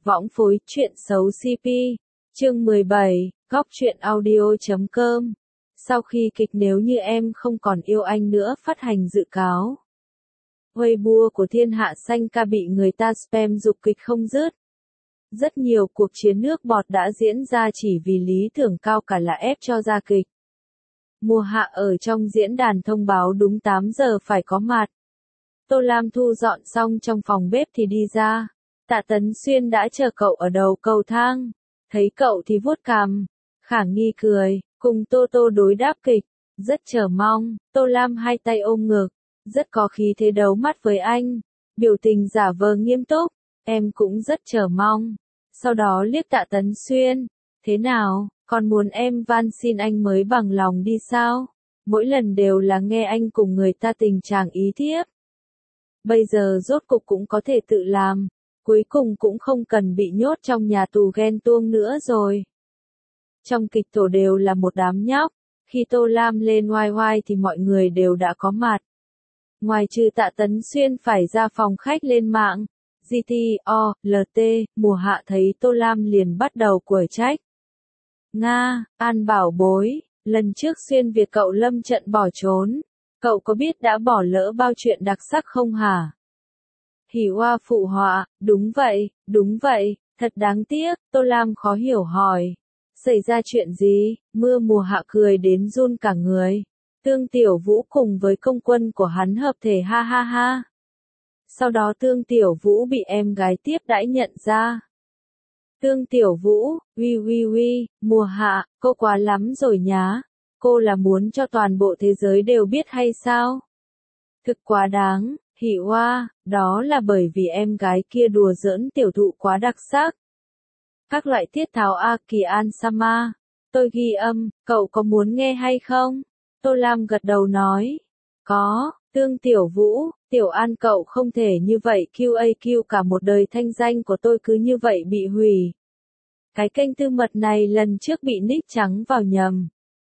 Võng phối chuyện xấu CP, chương 17, góc truyện audio.com. Sau khi kịch Nếu Như Em Không Còn Yêu Anh Nữa phát hành dự cáo, Weibo của Thiên Hạ Xanh ca bị người ta spam dục kịch không dứt. Rất nhiều cuộc chiến nước bọt đã diễn ra chỉ vì lý tưởng cao cả là ép cho ra kịch. Mùa Hạ ở trong diễn đàn thông báo đúng 8 giờ phải có mặt. Tô Lam thu dọn xong trong phòng bếp thì đi ra. Tạ Tấn Xuyên đã chờ cậu ở đầu cầu thang. Thấy cậu thì vuốt cằm. Khả nghi cười, cùng Tô Tô đối đáp kịch. Rất chờ mong, Tô Lam hai tay ôm ngực. Rất có khí thế đấu mắt với anh. Biểu tình giả vờ nghiêm túc. Em cũng rất chờ mong. Sau đó liếc Tạ Tấn Xuyên. Thế nào, còn muốn em van xin anh mới bằng lòng đi sao? Mỗi lần đều là nghe anh cùng người ta tình trạng ý thiếp. Bây giờ rốt cục cũng có thể tự làm. Cuối cùng cũng không cần bị nhốt trong nhà tù ghen tuông nữa rồi. Trong kịch tổ đều là một đám nhóc. Khi Tô Lam lên oai thì mọi người đều đã có mặt. Ngoài trừ Tạ Tấn Xuyên phải ra phòng khách lên mạng. GTO, LT, Mùa Hạ thấy Tô Lam liền bắt đầu quở trách. Nga, An bảo bối, lần trước xuyên Việt cậu lâm trận bỏ trốn. Cậu có biết đã bỏ lỡ bao chuyện đặc sắc không hả? Hỉ Hoa phụ họa, đúng vậy, thật đáng tiếc, Tô Lam khó hiểu hỏi. Xảy ra chuyện gì? Mùa Hạ cười đến run cả người. Tương Tiểu Vũ cùng với công quân của hắn hợp thể ha ha ha. Sau đó Tương Tiểu Vũ bị em gái tiếp đãi nhận ra. Tương Tiểu Vũ, uy, Mùa Hạ, cô quá lắm rồi nhá. Cô là muốn cho toàn bộ thế giới đều biết hay sao? Thực quá đáng, Hỉ Hoa, đó là bởi vì em gái kia đùa giỡn tiểu thụ quá đặc sắc. Các loại tiết tháo Kỳ An Sama. Tôi ghi âm, cậu có muốn nghe hay không? Tô Lam gật đầu nói. Có, Tương Tiểu Vũ, Tiểu An cậu không thể như vậy QAQ cả một đời thanh danh của tôi cứ như vậy bị hủy. Cái kênh tư mật này lần trước bị nick trắng vào nhầm.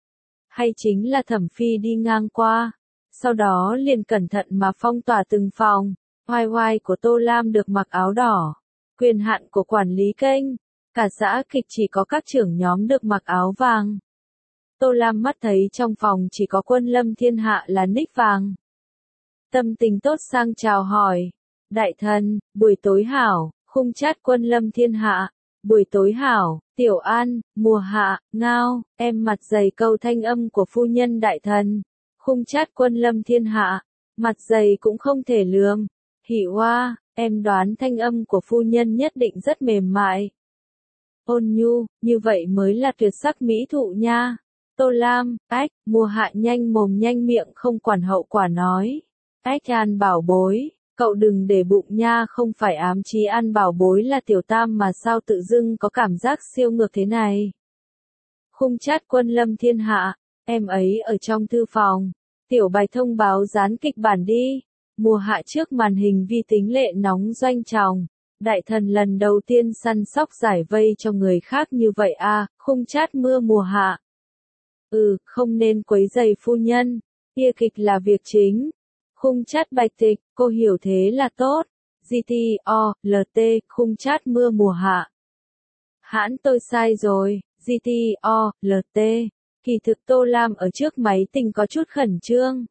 Hay chính là Thẩm Phi đi ngang qua. Sau đó liền cẩn thận mà phong tỏa từng phòng. Oai của Tô Lam được mặc áo đỏ. Quyền hạn của quản lý kênh. Cả xã kịch chỉ có các trưởng nhóm được mặc áo vàng. Tô Lam mắt thấy trong phòng chỉ có Quân Lâm Thiên Hạ là nick vàng. Tâm tình tốt sang chào hỏi. Đại thần, buổi tối hảo, khung chat Quân Lâm Thiên Hạ. Buổi tối hảo, Tiểu An, Mùa Hạ, Ngao, em mặt dày câu thanh âm của phu nhân đại thần. Khung chat Quân Lâm Thiên Hạ, mặt dày cũng không thể lườm. Hỉ Hoa, em đoán thanh âm của phu nhân nhất định rất mềm mại. Ôn nhu, như vậy mới là tuyệt sắc mỹ thụ nha. Tô Lam, Mùa Hạ nhanh mồm nhanh miệng không quản hậu quả nói. An bảo bối. Cậu đừng để bụng nha, không phải ám chí An bảo bối là Tiểu Tam mà sao tự dưng có cảm giác siêu ngược thế này. Khung chat Quân Lâm Thiên Hạ, em ấy ở trong thư phòng. Tiểu Bạch thông báo dán kịch bản đi. Mùa Hạ trước màn hình vi tính lệ nóng doanh tròng. Đại thần lần đầu tiên săn sóc giải vây cho người khác như vậy à, khung chat Mùa Hạ. Không nên quấy rầy phu nhân. Kia kịch là việc chính. Khung chat Bạch Tịch, cô hiểu thế là tốt. GTO, LT, khung chat Mùa Hạ. Hãn tôi sai rồi, GTO, LT. Kỳ thực Tô Lam ở trước máy tính có chút khẩn trương.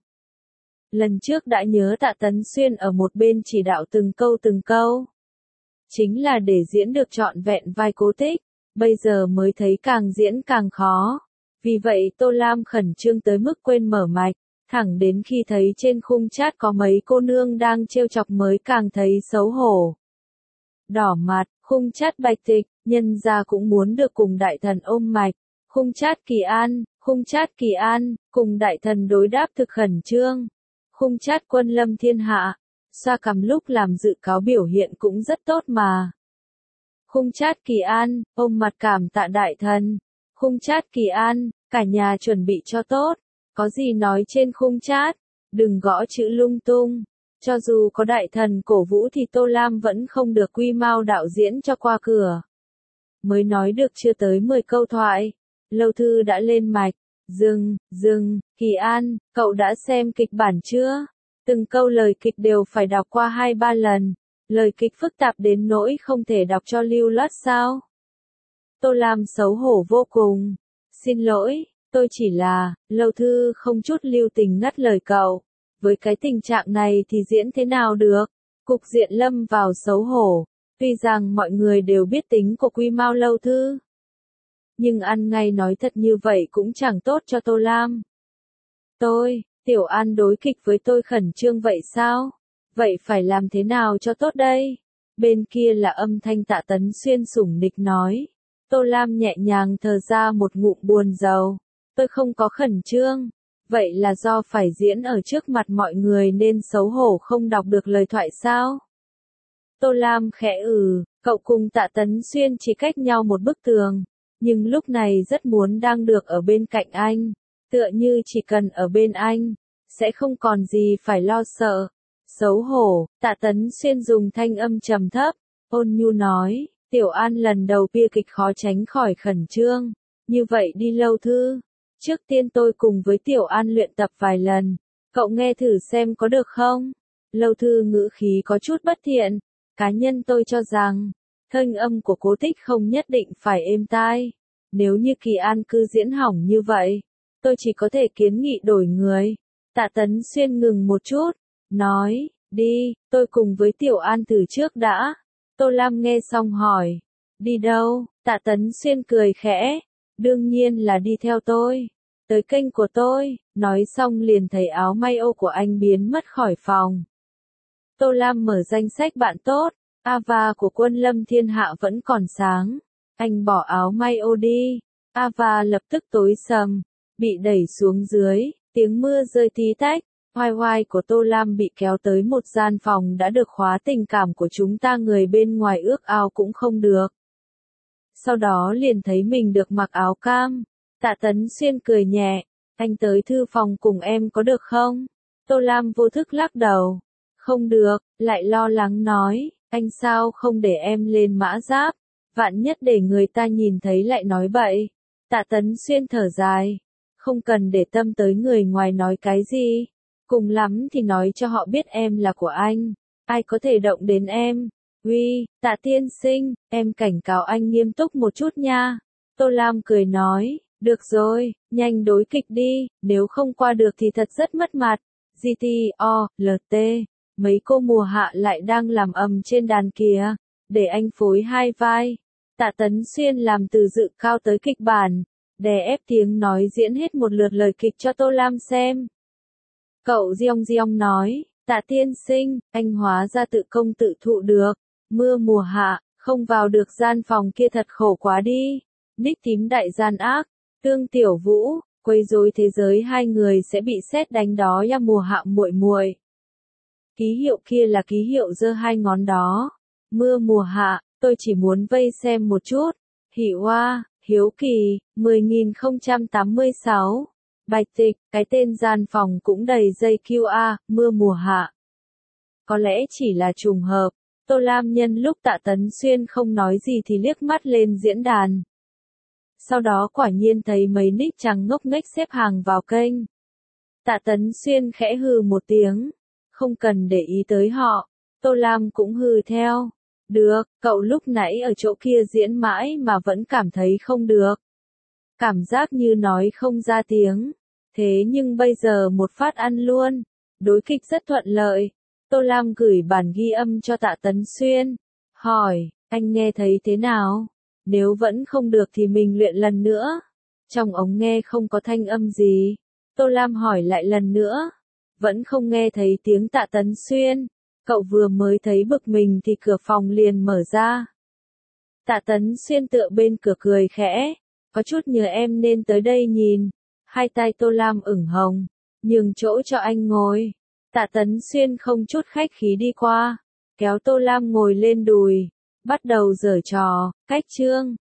Lần trước đã nhớ Tạ Tấn Xuyên ở một bên chỉ đạo từng câu. Chính là để diễn được trọn vẹn vai cố tích. Bây giờ mới thấy càng diễn càng khó. Vì vậy Tô Lam khẩn trương tới mức quên mở mạch. Thẳng đến khi thấy trên khung chat có mấy cô nương đang trêu chọc mới càng thấy xấu hổ. Đỏ mặt, khung chat Bạch Tịch, nhân gia cũng muốn được cùng đại thần ôm mạch. Khung chat Kỳ An, cùng đại thần đối đáp thực khẩn trương. Khung chat Quân Lâm Thiên Hạ, xoa cằm lúc làm dự cáo biểu hiện cũng rất tốt mà. Khung chat Kỳ An, ôm mặt cảm tạ đại thần. Khung chat Kỳ An, cả nhà chuẩn bị cho tốt. Có gì nói trên khung chat, đừng gõ chữ lung tung. Cho dù có đại thần cổ vũ thì Tô Lam vẫn không được quy mau đạo diễn cho qua cửa. Mới nói được chưa tới 10 câu thoại, Lâu Thư đã lên mạch. Dừng, Kỳ An, cậu đã xem kịch bản chưa? Từng câu lời kịch đều phải đọc qua 2-3 lần. Lời kịch phức tạp đến nỗi không thể đọc cho lưu loát sao? Tô Lam xấu hổ vô cùng. Xin lỗi, tôi chỉ là, Lâu Thư không chút lưu tình ngắt lời cậu. Với cái tình trạng này thì diễn thế nào được? Cục diện lâm vào xấu hổ. Tuy rằng mọi người đều biết tính của Quy Mao Lâu Thư. Nhưng ăn ngay nói thật như vậy cũng chẳng tốt cho Tô Lam. Tiểu An đối kịch với tôi khẩn trương vậy sao? Vậy phải làm thế nào cho tốt đây? Bên kia là âm thanh Tạ Tấn Xuyên sủng nịch nói. Tô Lam nhẹ nhàng thở ra một ngụm buồn rầu. Tôi không có khẩn trương. Vậy là do phải diễn ở trước mặt mọi người nên xấu hổ không đọc được lời thoại sao? Tô Lam khẽ cậu cùng Tạ Tấn Xuyên chỉ cách nhau một bức tường. Nhưng lúc này rất muốn đang được ở bên cạnh anh. Tựa như chỉ cần ở bên anh, sẽ không còn gì phải lo sợ. Xấu hổ, Tạ Tấn Xuyên dùng thanh âm trầm thấp, ôn nhu nói, Tiểu An lần đầu bia kịch khó tránh khỏi khẩn trương. Như vậy đi Lâu Thư. Trước tiên tôi cùng với Tiểu An luyện tập vài lần. Cậu nghe thử xem có được không? Lâu Thư ngữ khí có chút bất thiện. Cá nhân tôi cho rằng, thanh âm của Cố Tích không nhất định phải êm tai. Nếu như Kỳ An cứ diễn hỏng như vậy, tôi chỉ có thể kiến nghị đổi người. Tạ Tấn Xuyên ngừng một chút, nói, đi, tôi cùng với Tiểu An thử trước đã. Tô Lam nghe xong hỏi, đi đâu? Tạ Tấn Xuyên cười khẽ, đương nhiên là đi theo tôi. Tới kênh của tôi, nói xong liền thấy áo may ô của anh biến mất khỏi phòng. Tô Lam mở danh sách bạn tốt, Ava của Quân Lâm Thiên Hạ vẫn còn sáng. Anh bỏ áo may ô đi, Ava lập tức tối sầm, bị đẩy xuống dưới, tiếng mưa rơi tí tách. Hoài hoài của Tô Lam bị kéo tới một gian phòng đã được khóa, tình cảm của chúng ta người bên ngoài ước ao cũng không được. Sau đó liền thấy mình được mặc áo cam. Tạ Tấn Xuyên cười nhẹ, anh tới thư phòng cùng em có được không? Tô Lam vô thức lắc đầu. Không được, lại lo lắng nói, anh sao không để em lên mã giáp, vạn nhất để người ta nhìn thấy lại nói bậy. Tạ Tấn Xuyên thở dài, không cần để tâm tới người ngoài nói cái gì. Cùng lắm thì nói cho họ biết em là của anh, ai có thể động đến em. Uy, Tạ tiên sinh, em cảnh cáo anh nghiêm túc một chút nha. Tô Lam cười nói, được rồi, nhanh đối kịch đi, nếu không qua được thì thật rất mất mặt. GTO, LT, mấy cô mùa hạ lại đang làm ầm trên đàn kìa, để anh phối hai vai. Tạ Tấn Xuyên làm từ dự cao tới kịch bản, đè ép tiếng nói diễn hết một lượt lời kịch cho Tô Lam xem. Cậu Giong Giong nói, Tạ tiên sinh, anh hóa ra tự công tự thụ được, mưa mùa hạ, không vào được gian phòng kia thật khổ quá đi. Ních tím đại gian ác, Tương Tiểu Vũ, quấy rối thế giới hai người sẽ bị sét đánh đó ya mùa hạ muội muội. Ký hiệu kia là ký hiệu giơ hai ngón đó. Mưa mùa hạ, tôi chỉ muốn vây xem một chút. Hỉ Hoa, hiếu kỳ, 10.086. Bạch Tịch, cái tên gian phòng cũng đầy dây QA, mưa mùa hạ. Có lẽ chỉ là trùng hợp, Tô Lam nhân lúc Tạ Tấn Xuyên không nói gì thì liếc mắt lên diễn đàn. Sau đó quả nhiên thấy mấy nick trắng ngốc nghếch xếp hàng vào kênh. Tạ Tấn Xuyên khẽ hừ một tiếng, không cần để ý tới họ. Tô Lam cũng hừ theo. Được, cậu lúc nãy ở chỗ kia diễn mãi mà vẫn cảm thấy không được. Cảm giác như nói không ra tiếng. Thế nhưng bây giờ một phát ăn luôn. Đối kịch rất thuận lợi. Tô Lam gửi bản ghi âm cho Tạ Tấn Xuyên. Hỏi, anh nghe thấy thế nào? Nếu vẫn không được thì mình luyện lần nữa. Trong ống nghe không có thanh âm gì. Tô Lam hỏi lại lần nữa. Vẫn không nghe thấy tiếng Tạ Tấn Xuyên. Cậu vừa mới thấy bực mình thì cửa phòng liền mở ra. Tạ Tấn Xuyên tựa bên cửa cười khẽ. Có chút nhớ em nên tới đây nhìn. Hai tay Tô Lam ửng hồng. Nhường chỗ cho anh ngồi. Tạ Tấn Xuyên không chút khách khí đi qua. Kéo Tô Lam ngồi lên đùi. Bắt đầu giở trò, cách chương.